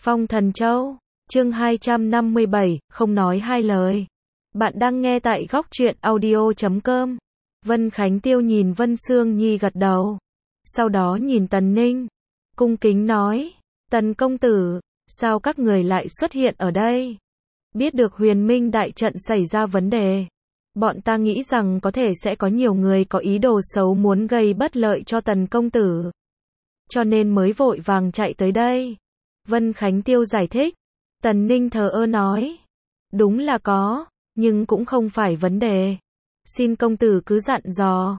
Phong Thần Châu, chương 257, không nói hai lời. Bạn đang nghe tại góc truyện audio.com. Vân Khánh Tiêu nhìn Vân Sương Nhi gật đầu. Sau đó nhìn Tần Ninh. Cung kính nói, Tần công tử, sao các người lại xuất hiện ở đây? Biết được Huyền Minh đại trận xảy ra vấn đề. Bọn ta nghĩ rằng có thể sẽ có nhiều người có ý đồ xấu muốn gây bất lợi cho Tần công tử. Cho nên mới vội vàng chạy tới đây. Vân Khánh Tiêu giải thích. Tần Ninh thờ ơ nói. Đúng là có, nhưng cũng không phải vấn đề. Xin công tử cứ dặn dò.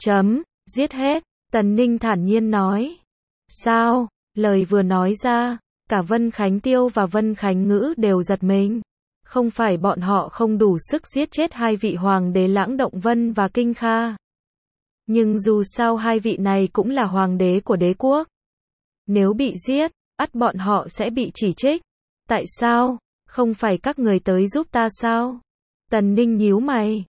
Giết hết. Tần Ninh thản nhiên nói. Sao? Lời vừa nói ra, cả Vân Khánh Tiêu và Vân Khánh Ngữ đều giật mình. Không phải bọn họ không đủ sức giết chết hai vị hoàng đế Lãng Động Vân và Kinh Kha. Nhưng dù sao hai vị này cũng là hoàng đế của đế quốc. Nếu bị giết, ắt bọn họ sẽ bị chỉ trích. Tại sao? Không phải các người tới giúp ta sao? Tần Ninh nhíu mày.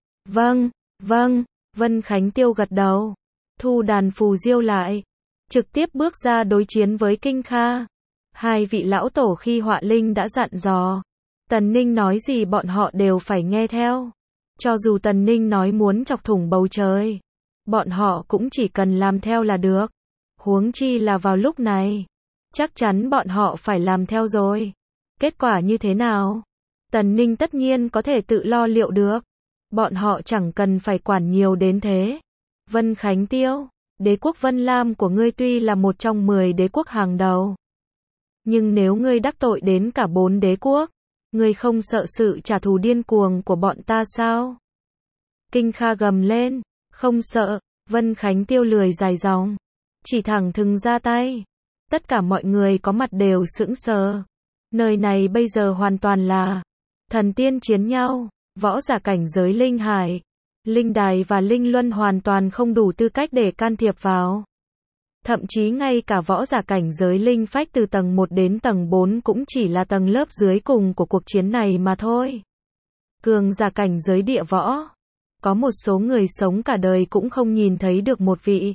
Vâng. Vân Khánh Tiêu gật đầu. Thu đàn phù diêu lại. Trực tiếp bước ra đối chiến với Kinh Kha. Hai vị lão tổ khi họa linh đã dặn dò. Tần Ninh nói gì bọn họ đều phải nghe theo. Cho dù Tần Ninh nói muốn chọc thủng bầu trời, bọn họ cũng chỉ cần làm theo là được. Huống chi là vào lúc này. Chắc chắn bọn họ phải làm theo rồi. Kết quả như thế nào? Tần Ninh tất nhiên có thể tự lo liệu được. Bọn họ chẳng cần phải quản nhiều đến thế. Vân Khánh Tiêu, đế quốc Vân Lam của ngươi tuy là một trong 10 đế quốc hàng đầu. Nhưng nếu ngươi đắc tội đến cả 4 đế quốc, ngươi không sợ sự trả thù điên cuồng của bọn ta sao? Kinh Kha gầm lên. Không sợ. Vân Khánh Tiêu lười dài dòng. Chỉ thẳng thừng ra tay. Tất cả mọi người có mặt đều sững sờ. Nơi này bây giờ hoàn toàn là thần tiên chiến nhau, võ giả cảnh giới linh hải, linh đài và linh luân hoàn toàn không đủ tư cách để can thiệp vào. Thậm chí ngay cả võ giả cảnh giới linh phách từ tầng 1 đến tầng 4 cũng chỉ là tầng lớp dưới cùng của cuộc chiến này mà thôi. Cường giả cảnh giới địa võ, có một số người sống cả đời cũng không nhìn thấy được một vị.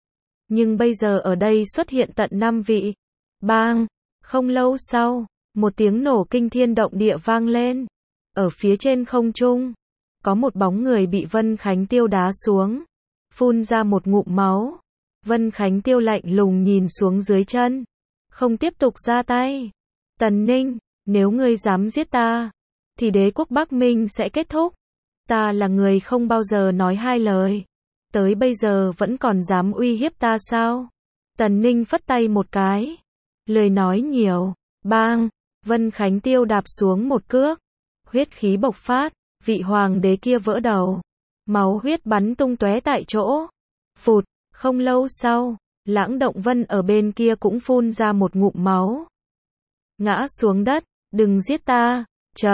Nhưng bây giờ ở đây xuất hiện tận 5 vị. Bang! Không lâu sau, một tiếng nổ kinh thiên động địa vang lên. Ở phía trên không trung, có một bóng người bị Vân Khánh Tiêu đá xuống, phun ra một ngụm máu. Vân Khánh Tiêu lạnh lùng nhìn xuống dưới chân, không tiếp tục ra tay. Tần Ninh, nếu ngươi dám giết ta, thì đế quốc Bắc Minh sẽ kết thúc. Ta là người không bao giờ nói hai lời. Tới bây giờ vẫn còn dám uy hiếp ta sao? Tần Ninh phất tay một cái. Lời nói nhiều. Bang! Vân Khánh Tiêu đạp xuống một cước. Huyết khí bộc phát. Vị hoàng đế kia vỡ đầu. Máu huyết bắn tung tóe tại chỗ. Phụt! Không lâu sau, Lãng Động Vân ở bên kia cũng phun ra một ngụm máu. Ngã xuống đất. Đừng giết ta.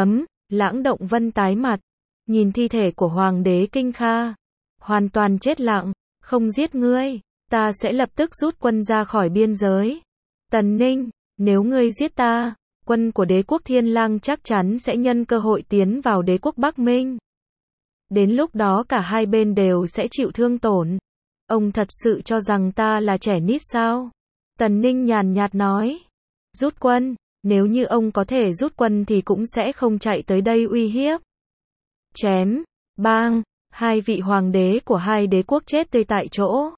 Lãng Động Vân tái mặt. Nhìn thi thể của hoàng đế Kinh Kha. Hoàn toàn chết lặng. Không giết ngươi, ta sẽ lập tức rút quân ra khỏi biên giới. Tần Ninh, nếu ngươi giết ta, quân của đế quốc Thiên Lang chắc chắn sẽ nhân cơ hội tiến vào đế quốc Bắc Minh. Đến lúc đó cả hai bên đều sẽ chịu thương tổn. Ông thật sự cho rằng ta là trẻ nít sao? Tần Ninh nhàn nhạt nói. Rút quân, nếu như ông có thể rút quân thì cũng sẽ không chạy tới đây uy hiếp. Chém, bang! Hai vị hoàng đế của hai đế quốc chết tươi tại chỗ.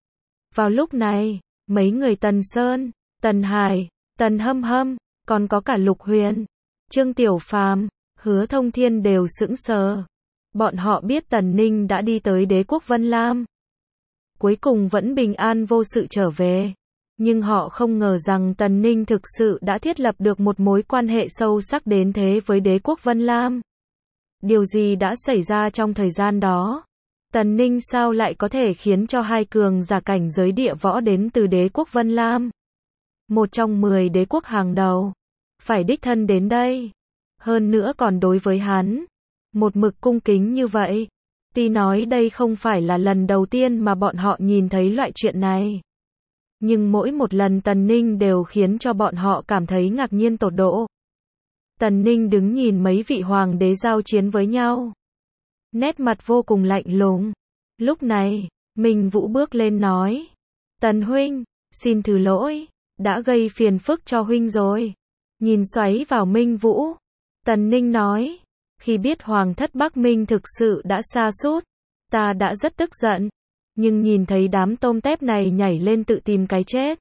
Vào lúc này, mấy người Tần Sơn, Tần Hải, Tần Hâm Hâm, còn có cả Lục Huyền, Trương Tiểu Phàm, Hứa Thông Thiên đều sững sờ. Bọn họ biết Tần Ninh đã đi tới đế quốc Vân Lam. Cuối cùng vẫn bình an vô sự trở về. Nhưng họ không ngờ rằng Tần Ninh thực sự đã thiết lập được một mối quan hệ sâu sắc đến thế với đế quốc Vân Lam. Điều gì đã xảy ra trong thời gian đó? Tần Ninh sao lại có thể khiến cho hai cường giả cảnh giới địa võ đến từ đế quốc Vân Lam, một trong 10 đế quốc hàng đầu, phải đích thân đến đây? Hơn nữa còn đối với hắn, một mực cung kính như vậy. Tuy nói đây không phải là lần đầu tiên mà bọn họ nhìn thấy loại chuyện này. Nhưng mỗi một lần Tần Ninh đều khiến cho bọn họ cảm thấy ngạc nhiên tột độ. Tần Ninh đứng nhìn mấy vị hoàng đế giao chiến với nhau. Nét mặt vô cùng lạnh lùng. Lúc này, Minh Vũ bước lên nói. Tần huynh, xin thứ lỗi, đã gây phiền phức cho huynh rồi. Nhìn xoáy vào Minh Vũ, Tần Ninh nói, khi biết Hoàng thất Bắc Minh thực sự đã sa sút, ta đã rất tức giận, nhưng nhìn thấy đám tôm tép này nhảy lên tự tìm cái chết,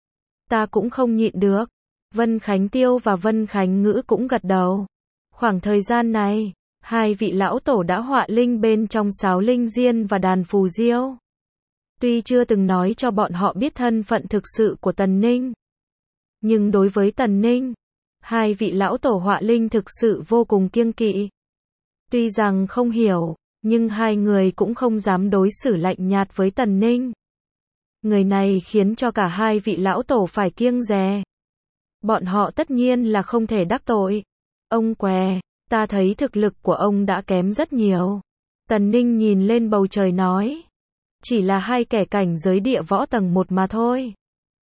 ta cũng không nhịn được. Vân Khánh Tiêu và Vân Khánh Ngữ cũng gật đầu. Khoảng thời gian này, hai vị lão tổ đã họa linh bên trong Sáo Linh Diên và đàn phù diêu. Tuy chưa từng nói cho bọn họ biết thân phận thực sự của Tần Ninh, nhưng đối với Tần Ninh, hai vị lão tổ họa linh thực sự vô cùng kiêng kỵ. Tuy rằng không hiểu, nhưng hai người cũng không dám đối xử lạnh nhạt với Tần Ninh. Người này khiến cho cả hai vị lão tổ phải kiêng dè. Bọn họ tất nhiên là không thể đắc tội. Ông què, ta thấy thực lực của ông đã kém rất nhiều. Tần Ninh nhìn lên bầu trời nói. Chỉ là hai kẻ cảnh giới địa võ tầng 1 mà thôi.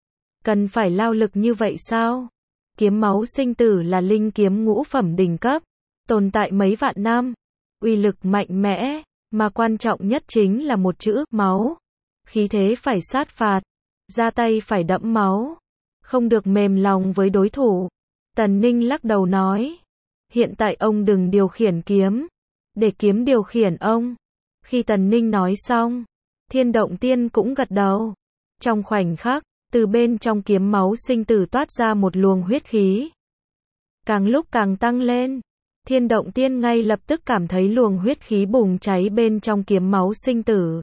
Cần phải lao lực như vậy sao? Kiếm máu sinh tử là linh kiếm ngũ phẩm đỉnh cấp, tồn tại mấy vạn năm, uy lực mạnh mẽ, mà quan trọng nhất chính là một chữ, máu. Khí thế phải sát phạt, ra tay phải đẫm máu, không được mềm lòng với đối thủ. Tần Ninh lắc đầu nói, hiện tại ông đừng điều khiển kiếm, để kiếm điều khiển ông. Khi Tần Ninh nói xong, Thiên Động Tiên cũng gật đầu. Trong khoảnh khắc, từ bên trong kiếm máu sinh tử toát ra một luồng huyết khí. Càng lúc càng tăng lên, Thiên Động Tiên ngay lập tức cảm thấy luồng huyết khí bùng cháy bên trong kiếm máu sinh tử,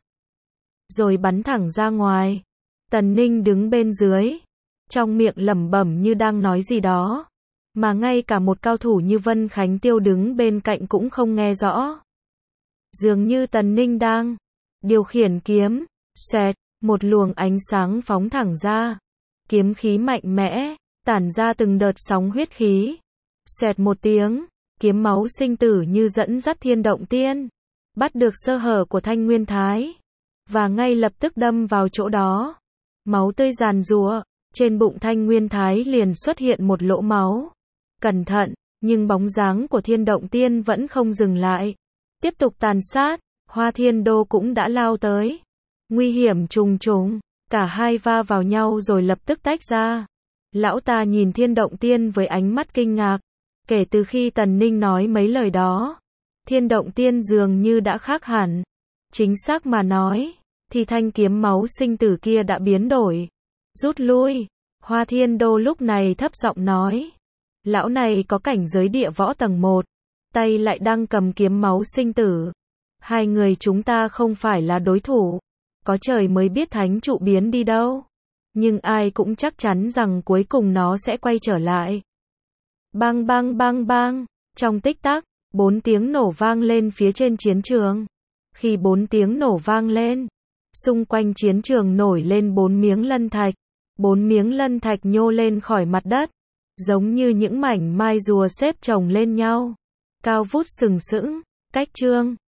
rồi bắn thẳng ra ngoài. Tần Ninh đứng bên dưới, trong miệng lẩm bẩm như đang nói gì đó, mà ngay cả một cao thủ như Vân Khánh Tiêu đứng bên cạnh cũng không nghe rõ. Dường như Tần Ninh đang điều khiển kiếm, xẹt, một luồng ánh sáng phóng thẳng ra. Kiếm khí mạnh mẽ, tản ra từng đợt sóng huyết khí. Xẹt một tiếng, kiếm máu sinh tử như dẫn dắt Thiên Động Tiên, bắt được sơ hở của Thanh Nguyên Thái, và ngay lập tức đâm vào chỗ đó. Máu tươi giàn giụa, trên bụng Thanh Nguyên Thái liền xuất hiện một lỗ máu. Cẩn thận, nhưng bóng dáng của Thiên Động Tiên vẫn không dừng lại, tiếp tục tàn sát. Hoa Thiên Đô cũng đã lao tới. Nguy hiểm trùng trùng, cả hai va vào nhau rồi lập tức tách ra. Lão ta nhìn Thiên Động Tiên với ánh mắt kinh ngạc. Kể từ khi Tần Ninh nói mấy lời đó, Thiên Động Tiên dường như đã khác hẳn. Chính xác mà nói, thì thanh kiếm máu sinh tử kia đã biến đổi. Rút lui. Hoa Thiên Đô lúc này thấp giọng nói. Lão này có cảnh giới địa võ tầng 1, tay lại đang cầm kiếm máu sinh tử. Hai người chúng ta không phải là đối thủ. Có trời mới biết thánh trụ biến đi đâu. Nhưng ai cũng chắc chắn rằng cuối cùng nó sẽ quay trở lại. Bang bang bang bang. Trong tích tắc, 4 tiếng nổ vang lên phía trên chiến trường. Khi 4 tiếng nổ vang lên, xung quanh chiến trường nổi lên 4 miếng lân thạch. 4 miếng lân thạch nhô lên khỏi mặt đất, giống như những mảnh mai rùa xếp chồng lên nhau, cao vút sừng sững. Cách chương